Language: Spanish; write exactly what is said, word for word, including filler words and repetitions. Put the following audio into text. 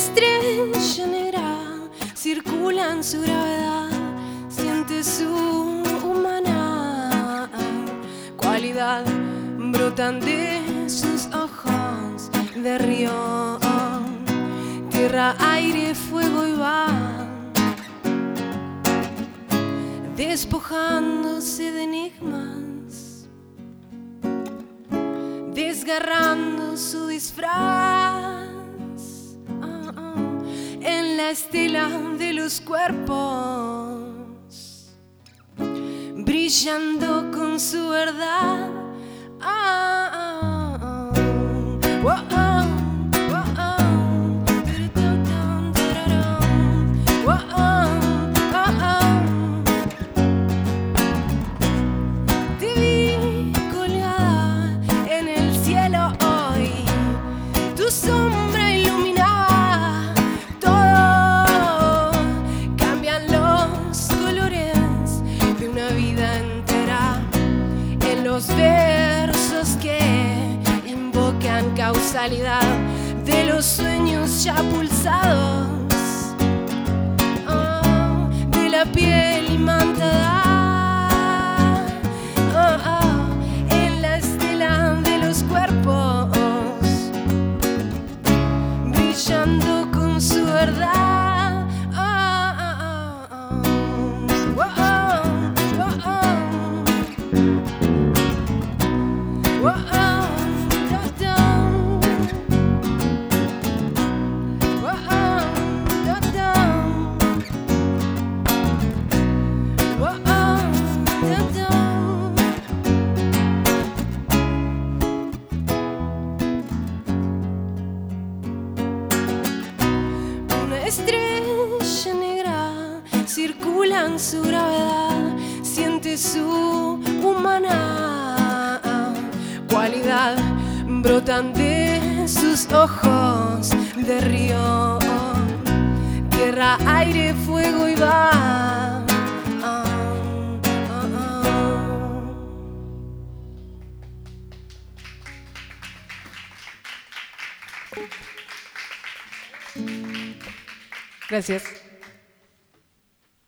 estrella negra circula en su gravedad, siente su humana cualidad, brotan de sus ojos de río, tierra, aire, fuego y va, despojándose de enigmas, desgarrando su disfraz. En la estela de los cuerpos, brillando con su verdad. Ah, ah, ah. Oh, oh, oh, oh. Oh, oh, oh, oh. Te vi colgada en el cielo hoy, tu sombra ilumina. Los versos que invocan causalidad de los sueños ya pulsados, oh, de la piel imantada, oh, oh, en la estela de los cuerpos, brillando con su verdad. Estrella negra circula en su gravedad, siente su humana cualidad, brotan de sus ojos de río, tierra, aire, fuego y va. Ah, ah, ah. Gracias.